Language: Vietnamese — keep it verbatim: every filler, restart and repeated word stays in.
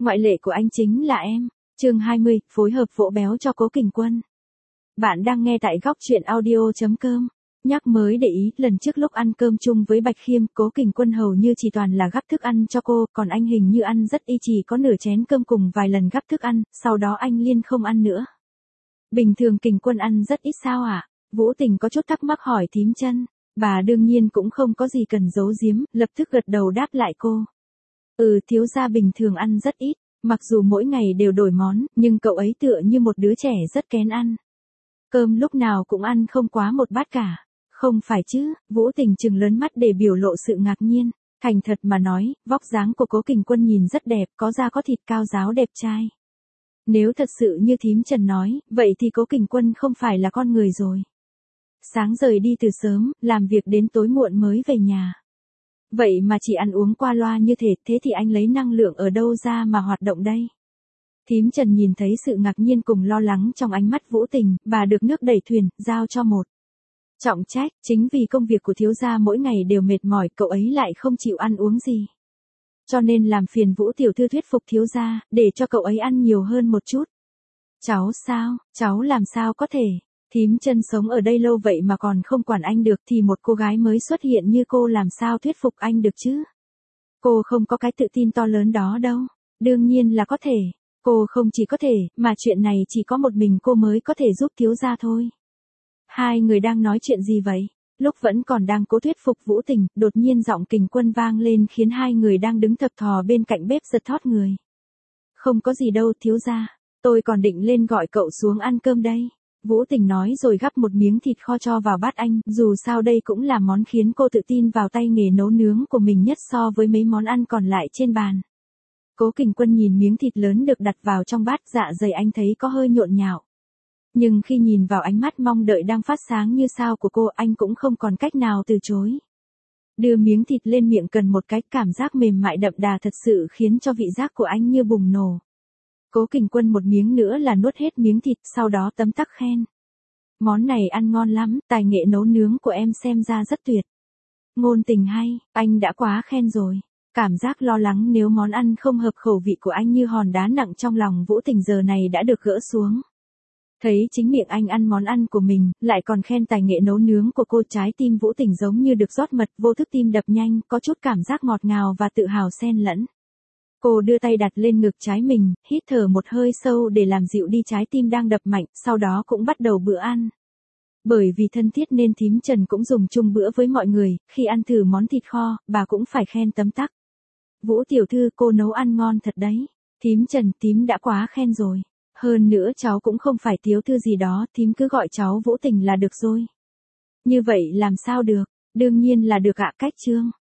Ngoại lệ của anh chính là em. Chương hai mươi, phối hợp vỗ béo cho Cố Kình Quân. Bạn đang nghe tại góc truyện audio chấm com. Nhắc mới để ý, lần trước lúc ăn cơm chung với Bạch Khiêm, Cố Kình Quân hầu như chỉ toàn là gắp thức ăn cho cô, còn anh hình như ăn rất y, chỉ có nửa chén cơm cùng vài lần gắp thức ăn, sau đó anh liên không ăn nữa. Bình thường Kình Quân ăn rất ít sao ạ? À? Vũ Tình có chút thắc mắc hỏi thím Chân. Bà đương nhiên cũng không có gì cần giấu giếm, lập tức gật đầu đáp lại cô. Ừ, thiếu gia bình thường ăn rất ít, mặc dù mỗi ngày đều đổi món, nhưng cậu ấy tựa như một đứa trẻ rất kén ăn. Cơm lúc nào cũng ăn không quá một bát cả. Không phải chứ? Vũ Tình trừng lớn mắt để biểu lộ sự ngạc nhiên. Thành thật mà nói, vóc dáng của Cố Kình Quân nhìn rất đẹp, có da có thịt, cao ráo đẹp trai. Nếu thật sự như thím Trần nói, vậy thì Cố Kình Quân không phải là con người rồi. Sáng rời đi từ sớm, làm việc đến tối muộn mới về nhà. Vậy mà chỉ ăn uống qua loa như thế, thế thì anh lấy năng lượng ở đâu ra mà hoạt động đây? Thím Trần nhìn thấy sự ngạc nhiên cùng lo lắng trong ánh mắt Vũ Tình, bà được nước đẩy thuyền, giao cho một trọng trách, chính vì công việc của thiếu gia mỗi ngày đều mệt mỏi, cậu ấy lại không chịu ăn uống gì. Cho nên làm phiền Vũ tiểu thư thuyết phục thiếu gia, để cho cậu ấy ăn nhiều hơn một chút. Cháu sao, cháu làm sao có thể? Thím Chân sống ở đây lâu vậy mà còn không quản anh được thì một cô gái mới xuất hiện như cô làm sao thuyết phục anh được chứ? Cô không có cái tự tin to lớn đó đâu. Đương nhiên là có thể. Cô không chỉ có thể, mà chuyện này chỉ có một mình cô mới có thể giúp thiếu gia thôi. Hai người đang nói chuyện gì vậy? Lúc vẫn còn đang cố thuyết phục Vũ Tình, đột nhiên giọng Kình Quân vang lên khiến hai người đang đứng thập thò bên cạnh bếp giật thót người. Không có gì đâu thiếu gia, tôi còn định lên gọi cậu xuống ăn cơm đây. Vũ Tình nói rồi gắp một miếng thịt kho cho vào bát anh, dù sao đây cũng là món khiến cô tự tin vào tay nghề nấu nướng của mình nhất so với mấy món ăn còn lại trên bàn. Cố Kình Quân nhìn miếng thịt lớn được đặt vào trong bát, dạ dày anh thấy có hơi nhộn nhạo. Nhưng khi nhìn vào ánh mắt mong đợi đang phát sáng như sao của cô, anh cũng không còn cách nào từ chối. Đưa miếng thịt lên miệng cần một cái, cảm giác mềm mại đậm đà thật sự khiến cho vị giác của anh như bùng nổ. Cố Kình Quân một miếng nữa là nuốt hết miếng thịt, sau đó tấm tắc khen. Món này ăn ngon lắm, tài nghệ nấu nướng của em xem ra rất tuyệt. Ngôn tình hay, anh đã quá khen rồi. Cảm giác lo lắng nếu món ăn không hợp khẩu vị của anh như hòn đá nặng trong lòng Vũ Tình giờ này đã được gỡ xuống. Thấy chính miệng anh ăn món ăn của mình, lại còn khen tài nghệ nấu nướng của cô, trái tim Vũ Tình giống như được rót mật, vô thức tim đập nhanh, có chút cảm giác ngọt ngào và tự hào xen lẫn. Cô đưa tay đặt lên ngực trái mình, hít thở một hơi sâu để làm dịu đi trái tim đang đập mạnh, sau đó cũng bắt đầu bữa ăn. Bởi vì thân thiết nên thím Trần cũng dùng chung bữa với mọi người, khi ăn thử món thịt kho, bà cũng phải khen tấm tắc. Vũ tiểu thư, cô nấu ăn ngon thật đấy. Thím Trần, thím đã quá khen rồi. Hơn nữa cháu cũng không phải thiếu thư gì đó, thím cứ gọi cháu Vũ Tình là được rồi. Như vậy làm sao được, đương nhiên là được ạ. Cách chương